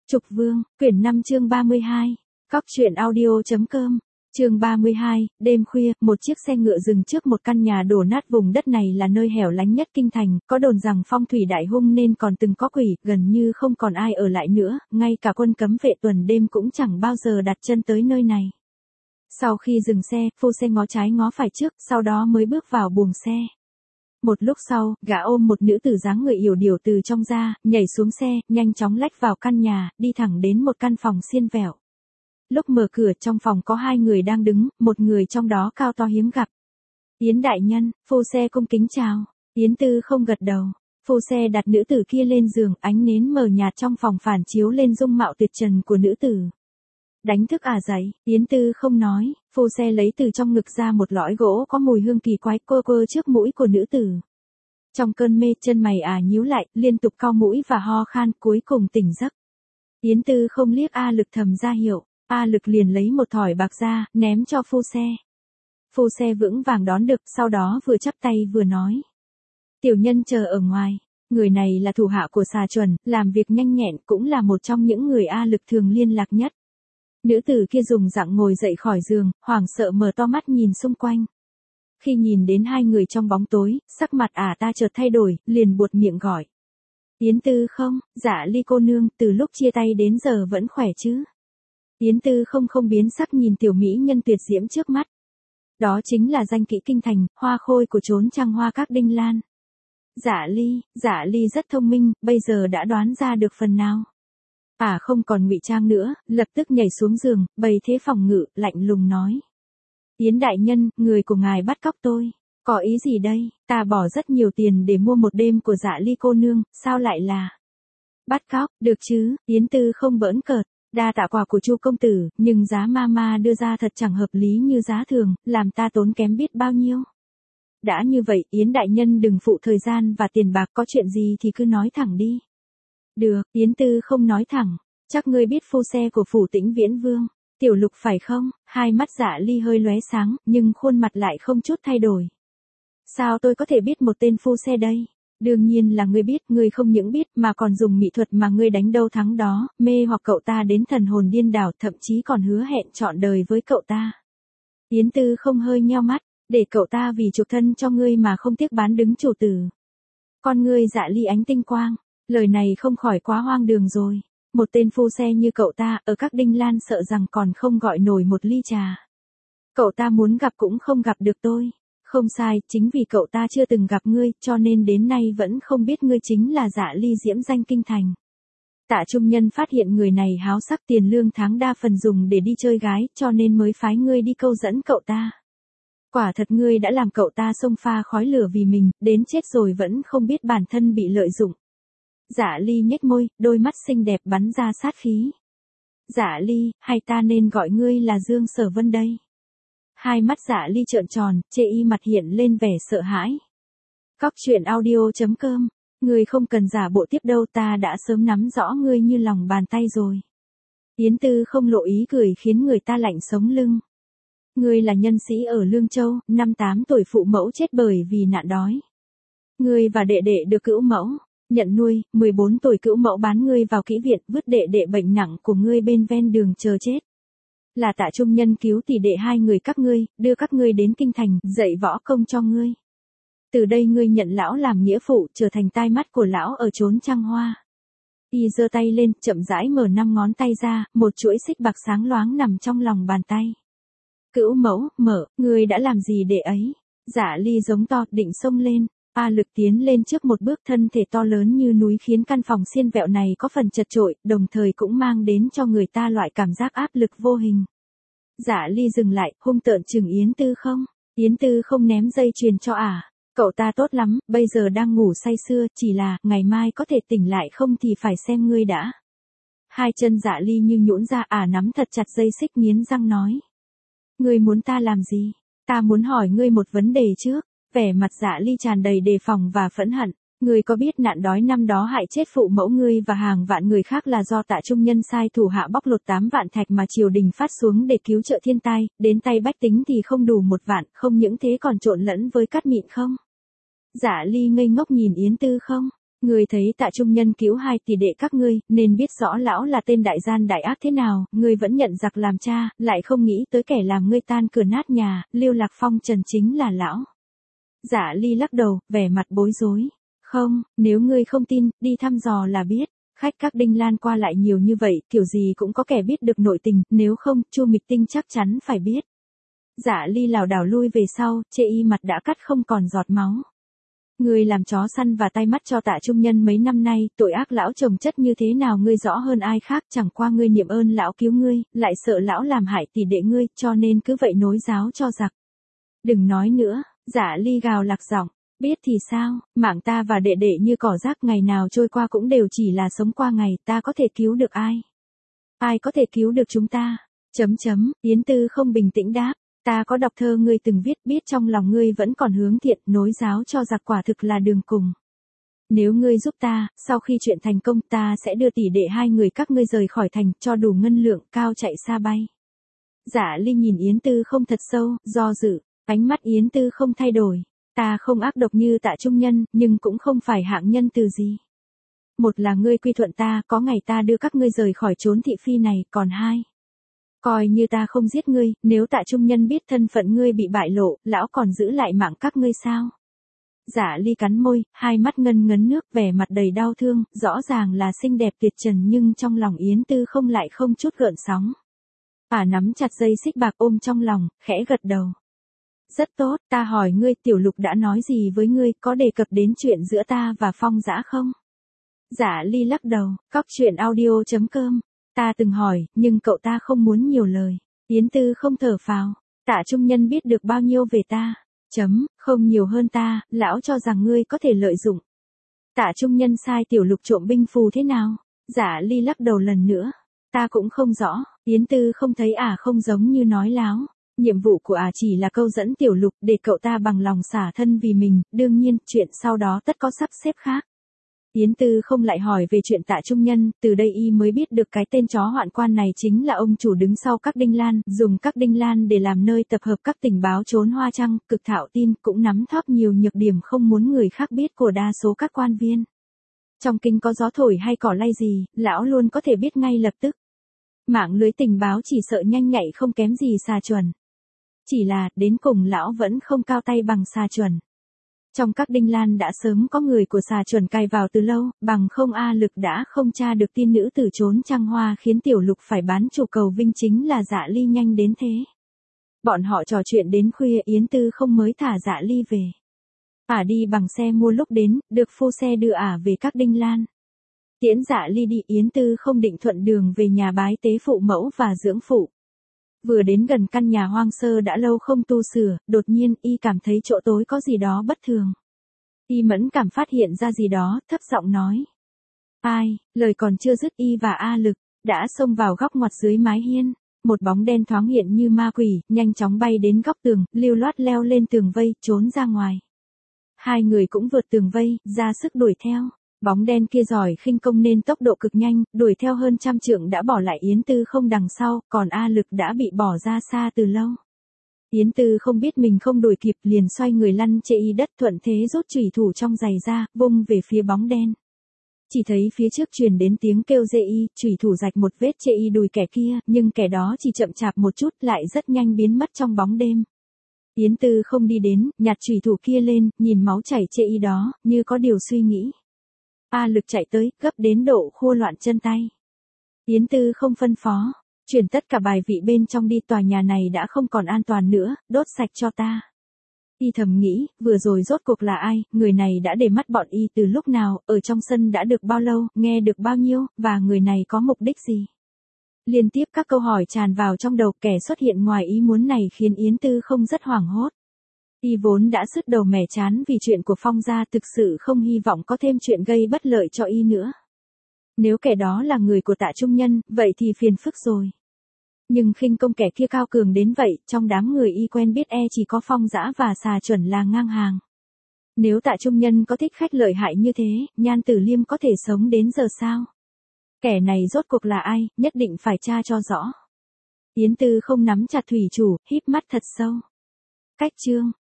Trục Vương, quyển 5 chương 32, Cóc truyện audio.com, chương 32, đêm khuya, một chiếc xe ngựa dừng trước một căn nhà đổ nát. Vùng đất này là nơi hẻo lánh nhất kinh thành, có đồn rằng phong thủy đại hung nên còn từng có quỷ, gần như không còn ai ở lại nữa, ngay cả quân cấm vệ tuần đêm cũng chẳng bao giờ đặt chân tới nơi này. Sau khi dừng xe, phu xe ngó trái ngó phải trước, sau đó mới bước vào buồng xe. Một lúc sau, gã ôm một nữ tử dáng người yểu điệu từ trong ra, nhảy xuống xe, nhanh chóng lách vào căn nhà, đi thẳng đến một căn phòng xiên vẹo. Lúc mở cửa, trong phòng có hai người đang đứng, một người trong đó cao to hiếm gặp. Yến đại nhân, phu xe cung kính chào. Yến Tư không gật đầu. Phu xe đặt nữ tử kia lên giường, ánh nến mờ nhạt trong phòng phản chiếu lên dung mạo tuyệt trần của nữ tử. Đánh thức à dậy, Yến Tư không nói. Phu xe lấy từ trong ngực ra một lõi gỗ có mùi hương kỳ quái, quơ quơ trước mũi của nữ tử. Trong cơn mê, chân mày nhíu lại, liên tục cau mũi và ho khan, cuối cùng tỉnh giấc. Yến Tư không liếc A Lực thầm ra hiệu. A Lực liền lấy một thỏi bạc ra, ném cho phu xe. Phu xe vững vàng đón được, sau đó vừa chắp tay vừa nói. Tiểu nhân chờ ở ngoài. Người này là thủ hạ của Xà Chuẩn, làm việc nhanh nhẹn, cũng là một trong những người A Lực thường liên lạc nhất. Nữ tử kia dùng dặng ngồi dậy khỏi giường, hoảng sợ mở to mắt nhìn xung quanh. Khi nhìn đến hai người trong bóng tối, sắc mặt ta chợt thay đổi, liền buột miệng gọi. Yến Tư không, Dạ Ly cô nương, từ lúc chia tay đến giờ vẫn khỏe chứ? Yến Tư không biến sắc nhìn tiểu mỹ nhân tuyệt diễm trước mắt. Đó chính là danh kỹ kinh thành, hoa khôi của chốn trăng hoa các Đinh Lan. Dạ Ly rất thông minh, bây giờ đã đoán ra được phần nào. Không còn ngụy trang nữa, lập tức nhảy xuống giường, bày thế phòng ngự, lạnh lùng nói. Yến đại nhân, người của ngài bắt cóc tôi. Có ý gì đây? Ta bỏ rất nhiều tiền để mua một đêm của Dạ Ly cô nương, sao lại là bắt cóc? Được chứ? Yến Tư không bỡn cợt. Đa tạ quà của Chu công tử, nhưng giá mama đưa ra thật chẳng hợp lý như giá thường, làm ta tốn kém biết bao nhiêu. Đã như vậy, Yến đại nhân đừng phụ thời gian và tiền bạc, có chuyện gì thì cứ nói thẳng đi. Được, Yến Tư không nói thẳng. Chắc ngươi biết phu xe của phủ Tĩnh Viễn Vương, Tiểu Lục phải không? Hai mắt Dạ Ly hơi lóe sáng, nhưng khuôn mặt lại không chút thay đổi. Sao tôi có thể biết một tên phu xe đây? Đương nhiên là ngươi biết, ngươi không những biết mà còn dùng mỹ thuật mà ngươi đánh đâu thắng đó, mê hoặc cậu ta đến thần hồn điên đảo, thậm chí còn hứa hẹn trọn đời với cậu ta. Yến Tư không hơi nheo mắt, để cậu ta vì chuộc thân cho ngươi mà không tiếc bán đứng chủ tử. Con ngươi Dạ Ly ánh tinh quang, lời này không khỏi quá hoang đường rồi. Một tên phu xe như cậu ta, ở các Đinh Lan sợ rằng còn không gọi nổi một ly trà. Cậu ta muốn gặp cũng không gặp được tôi. Không sai, chính vì cậu ta chưa từng gặp ngươi, cho nên đến nay vẫn không biết ngươi chính là Dạ Ly diễm danh kinh thành. Tạ trung nhân phát hiện người này háo sắc, tiền lương tháng đa phần dùng để đi chơi gái, cho nên mới phái ngươi đi câu dẫn cậu ta. Quả thật ngươi đã làm cậu ta xông pha khói lửa vì mình, đến chết rồi vẫn không biết bản thân bị lợi dụng. Dạ Ly nhếch môi, đôi mắt xinh đẹp bắn ra sát khí. Dạ Ly, hay ta nên gọi ngươi là Dương Sở Vân đây? Hai mắt Dạ Ly trợn tròn, chê y mặt hiện lên vẻ sợ hãi. Cóc truyện audio.com, ngươi không cần giả bộ tiếp đâu, ta đã sớm nắm rõ ngươi như lòng bàn tay rồi. Yến Tư không lộ ý cười khiến người ta lạnh sống lưng. Ngươi là nhân sĩ ở Lương Châu, năm 8 tuổi phụ mẫu chết bởi vì nạn đói. Ngươi và đệ đệ được cữu mẫu nhận nuôi, 14 tuổi cữu mẫu bán ngươi vào kỹ viện, vứt đệ đệ bệnh nặng của ngươi bên ven đường chờ chết. Là Tạ trung nhân cứu tỷ đệ hai người các ngươi, đưa các ngươi đến kinh thành, dạy võ công cho ngươi. Từ đây ngươi nhận lão làm nghĩa phụ, trở thành tai mắt của lão ở chốn trăng hoa. Y giơ tay lên, chậm rãi mở 5 ngón tay ra, một chuỗi xích bạc sáng loáng nằm trong lòng bàn tay. Cữu mẫu, ngươi đã làm gì để ấy? Dạ Ly giống to, định xông lên. A Lực tiến lên trước một bước, thân thể to lớn như núi khiến căn phòng xiên vẹo này có phần chật chội, đồng thời cũng mang đến cho người ta loại cảm giác áp lực vô hình. Dạ Ly dừng lại, hung tợn chừng Yến Tư không. Yến Tư không ném dây chuyền cho cậu ta tốt lắm, bây giờ đang ngủ say sưa, chỉ là, ngày mai có thể tỉnh lại không thì phải xem ngươi đã. Hai chân Dạ Ly như nhũn ra, nắm thật chặt dây xích nghiến răng nói. Ngươi muốn ta làm gì? Ta muốn hỏi ngươi một vấn đề trước. Vẻ mặt Dạ Ly tràn đầy đề phòng và phẫn hận. Ngươi có biết nạn đói năm đó hại chết phụ mẫu ngươi và hàng vạn người khác là do Tạ trung nhân sai thủ hạ bóc lột 8 vạn thạch mà triều đình phát xuống để cứu trợ thiên tai, đến tay bách tính thì không đủ 1 vạn, không những thế còn trộn lẫn với cát mịn không? Dạ Ly ngây ngốc nhìn Yến Tư không. Ngươi thấy Tạ Trung Nhân cứu hai tỷ đệ các ngươi, nên biết rõ lão là tên đại gian đại ác thế nào, ngươi vẫn nhận giặc làm cha, lại không nghĩ tới kẻ làm ngươi tan cửa nát nhà, Lưu Lạc Phong Trần chính là lão. Dạ Ly lắc đầu, vẻ mặt bối rối. Không, nếu ngươi không tin, đi thăm dò là biết. Khách các Đinh Lan qua lại nhiều như vậy, kiểu gì cũng có kẻ biết được nội tình, nếu không, Chu Mịch Tinh chắc chắn phải biết. Dạ Ly lảo đảo lui về sau, chê y mặt đã cắt không còn giọt máu. Ngươi làm chó săn và tay mắt cho Tạ Trung Nhân mấy năm nay, tội ác lão chồng chất như thế nào ngươi rõ hơn ai khác, chẳng qua ngươi niệm ơn lão cứu ngươi, lại sợ lão làm hại tỷ đệ ngươi, cho nên cứ vậy nối giáo cho giặc. Đừng nói nữa, Dạ Ly gào lạc giọng, biết thì sao, mạng ta và đệ đệ như cỏ rác ngày nào trôi qua cũng đều chỉ là sống qua ngày, ta có thể cứu được ai? Ai có thể cứu được chúng ta? Yến Tư không bình tĩnh đáp. Ta có đọc thơ ngươi từng viết, biết trong lòng ngươi vẫn còn hướng thiện, nối giáo cho giặc quả thực là đường cùng. Nếu ngươi giúp ta, sau khi chuyện thành công ta sẽ đưa tỷ đệ hai người các ngươi rời khỏi thành, cho đủ ngân lượng, cao chạy xa bay. Dạ Ly nhìn Yến Tư không thật sâu, do dự, ánh mắt Yến Tư không thay đổi. Ta không ác độc như Tạ Trung Nhân, nhưng cũng không phải hạng nhân từ gì. Một là ngươi quy thuận ta, có ngày ta đưa các ngươi rời khỏi chốn thị phi này, còn hai. Coi như ta không giết ngươi, nếu Tạ Trung Nhân biết thân phận ngươi bị bại lộ, lão còn giữ lại mạng các ngươi sao? Dạ Ly cắn môi, hai mắt ngân ngấn nước, vẻ mặt đầy đau thương, rõ ràng là xinh đẹp tuyệt trần nhưng trong lòng Yến Tư không lại không chút gợn sóng. Nắm chặt dây xích bạc ôm trong lòng, khẽ gật đầu. Rất tốt, ta hỏi ngươi, Tiểu Lục đã nói gì với ngươi, có đề cập đến chuyện giữa ta và Phong Dã không? Dạ Ly lắc đầu, coctruyện.audio.com. Ta từng hỏi, nhưng cậu ta không muốn nhiều lời. Yến Tư không thở phào. Tạ Trung Nhân biết được bao nhiêu về ta? Không nhiều hơn ta, lão cho rằng ngươi có thể lợi dụng. Tạ Trung Nhân sai Tiểu Lục trộm binh phù thế nào? Dạ Ly lắc đầu lần nữa. Ta cũng không rõ, Yến Tư không thấy không giống như nói láo. Nhiệm vụ của chỉ là câu dẫn Tiểu Lục để cậu ta bằng lòng xả thân vì mình, đương nhiên, chuyện sau đó tất có sắp xếp khác. Yến Tư không lại hỏi về chuyện Tạ Trung Nhân, từ đây y mới biết được cái tên chó hoạn quan này chính là ông chủ đứng sau các Đinh Lan, dùng các Đinh Lan để làm nơi tập hợp các tình báo trốn hoa trăng, cực thạo tin, cũng nắm thóp nhiều nhược điểm không muốn người khác biết của đa số các quan viên. Trong kinh có gió thổi hay cỏ lay gì, lão luôn có thể biết ngay lập tức. Mạng lưới tình báo chỉ sợ nhanh nhạy không kém gì xà chuẩn. Chỉ là, đến cùng lão vẫn không cao tay bằng xà chuẩn. Trong các Đinh Lan đã sớm có người của xà chuẩn cài vào từ lâu, bằng không Lực đã không tra được tin nữ tử trốn trăng hoa khiến Tiểu Lục phải bán chủ cầu vinh chính là Dạ Ly nhanh đến thế. Bọn họ trò chuyện đến khuya Yến Tư không mới thả Dạ Ly về. Đi bằng xe mua lúc đến, được phu xe đưa về các Đinh Lan. Tiễn Dạ Ly đi Yến Tư không định thuận đường về nhà bái tế phụ mẫu và dưỡng phụ. Vừa đến gần căn nhà hoang sơ đã lâu không tu sửa, đột nhiên y cảm thấy chỗ tối có gì đó bất thường. Y mẫn cảm phát hiện ra gì đó, thấp giọng nói. Lời còn chưa dứt y và Lực đã xông vào góc ngoặt dưới mái hiên. Một bóng đen thoáng hiện như ma quỷ, nhanh chóng bay đến góc tường, lưu loát leo lên tường vây, trốn ra ngoài. Hai người cũng vượt tường vây, ra sức đuổi theo. Bóng đen kia giỏi khinh công nên tốc độ cực nhanh, đuổi theo hơn 100 trượng đã bỏ lại Yến Tư không đằng sau, còn Lực đã bị bỏ ra xa từ lâu. Yến Tư không biết mình không đuổi kịp liền xoay người lăn chê y đất thuận thế rút chủy thủ trong giày ra, vung về phía bóng đen. Chỉ thấy phía trước truyền đến tiếng kêu dê y, chủy thủ rạch một vết chê y đùi kẻ kia, nhưng kẻ đó chỉ chậm chạp một chút lại rất nhanh biến mất trong bóng đêm. Yến Tư không đi đến, nhặt chủy thủ kia lên, nhìn máu chảy chê y đó, như có điều suy nghĩ. Lực chạy tới, gấp đến độ khô loạn chân tay. Yến Tư không phân phó, chuyển tất cả bài vị bên trong đi, tòa nhà này đã không còn an toàn nữa, đốt sạch cho ta. Y thầm nghĩ, vừa rồi rốt cuộc là ai, người này đã để mắt bọn y từ lúc nào, ở trong sân đã được bao lâu, nghe được bao nhiêu, và người này có mục đích gì. Liên tiếp các câu hỏi tràn vào trong đầu, kẻ xuất hiện ngoài ý muốn này khiến Yến Tư không rất hoảng hốt. Y vốn đã sứt đầu mẻ chán vì chuyện của Phong gia, thực sự không hy vọng có thêm chuyện gây bất lợi cho y nữa. Nếu kẻ đó là người của Tạ Trung Nhân, vậy thì phiền phức rồi. Nhưng khinh công kẻ kia cao cường đến vậy, trong đám người y quen biết chỉ có Phong Dã và xà chuẩn là ngang hàng. Nếu Tạ Trung Nhân có thích khách lợi hại như thế, Nhan Tử Liêm có thể sống đến giờ sao? Kẻ này rốt cuộc là ai, nhất định phải tra cho rõ. Yến Tư không nắm chặt thủy chủ, híp mắt thật sâu. Cách chương